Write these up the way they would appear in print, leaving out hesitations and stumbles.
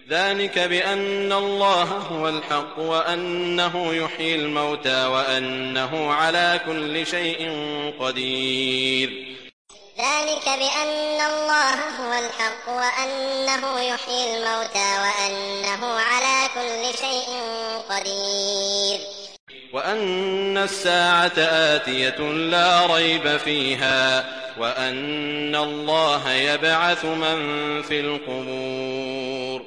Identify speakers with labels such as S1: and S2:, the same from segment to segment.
S1: ذلك بأن الله هو الحق وأنه يحيي الموتى وأنه على كل شيء قدير.
S2: ذلك بأن الله هو الحق وأنه يحيي الموتى وأنه على كل شيء قدير.
S1: وأن الساعة آتية لا ريب فيها وأن الله يبعث من في القبور.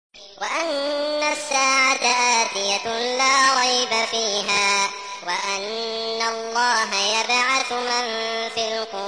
S2: وأن الساعة آتية لا ريب فيها وأن الله يبعث من في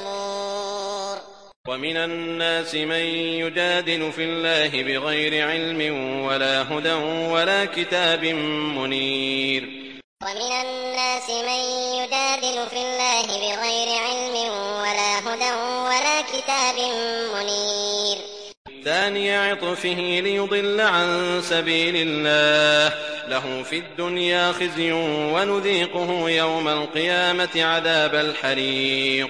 S2: القبور.
S1: ومن الناس من يجادل في الله بغير علم ولا هدى ولا كتاب منير.
S2: ومن الناس من يجادل في الله بغير علم ولا هدى ولا كتاب منير.
S1: ثاني عطفه ليضل عن سبيل الله له في الدنيا خزي ونذيقه يوم القيامة عذاب الحريق.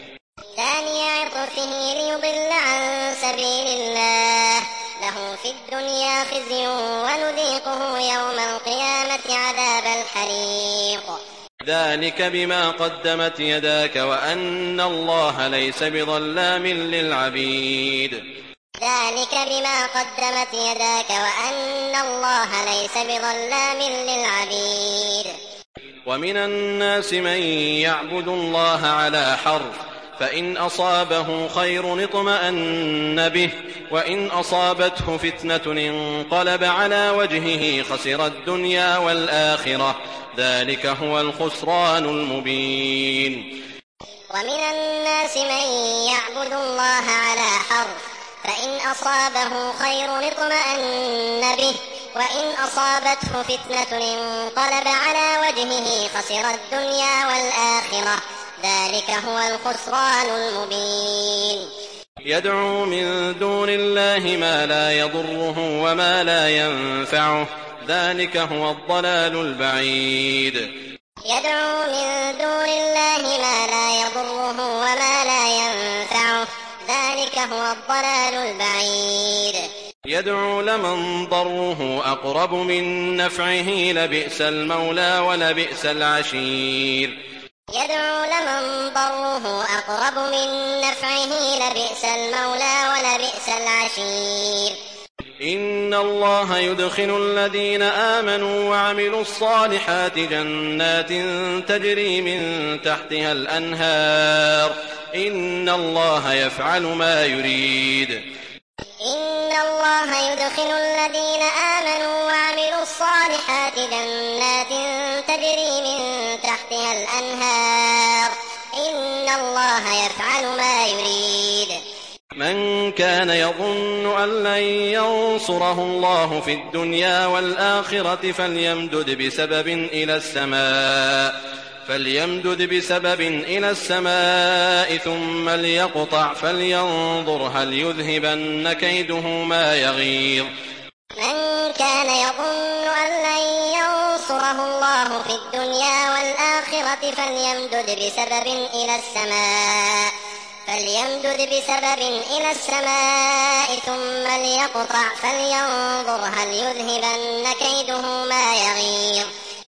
S2: ثاني عطفه ليضل عن سبيل الله له في الدنيا خزي ونذيقه يوم القيامة عذاب الحريق.
S1: ذلك بما قدمت يداك وأن الله ليس بظلام للعبيد.
S2: ذلك بما قدمت يداك وأن الله ليس بظلام للعبيد.
S1: ومن الناس من يعبد الله على حرف فإن أصابه خير اطمأن به وإن أصابته فتنة انقلب على وجهه خسر الدنيا والآخرة ذلك هو الخسران المبين.
S2: ومن الناس من يعبد الله على حرف فإن أصابه خير اطمأن به وإن أصابته فتنة انقلب على وجهه خسر الدنيا والآخرة ذلك هو الخسران المبين.
S1: يدعو من دون الله ما لا يضره وما لا ينفعه ذلك هو الضلال البعيد.
S2: يدعو من دون الله ما لا يضره وما لا ينفعه ذلك هو الضلال البعيد.
S1: يدعو لمن ضره أقرب من نفعه لبئس المولى ولبئس العشير.
S2: يدعو لمن ضره أقرب من نفعه لبئس المولى ولبئس العشير.
S1: إن الله يدخل الذين آمنوا وعملوا الصالحات جنات تجري من تحتها الأنهار إن الله يفعل ما يريد.
S2: إن الله يدخل الذين آمنوا وعملوا الصالحات جنات تجري من تحتها الأنهار إن الله يفعل ما يريد.
S1: من كان يظن أن لن ينصره الله في الدنيا والآخرة فليمدد بسبب إلى السماء ثم ليقطع فلينظر هل يذهبن كيده ما يغيظ.
S2: من كان يظن أن لن ينصره الله في الدنيا والآخرة فليمدد بسبب إلى السماء ثم ليقطع فلينظر هل يذهبن كيده ما يغيظ.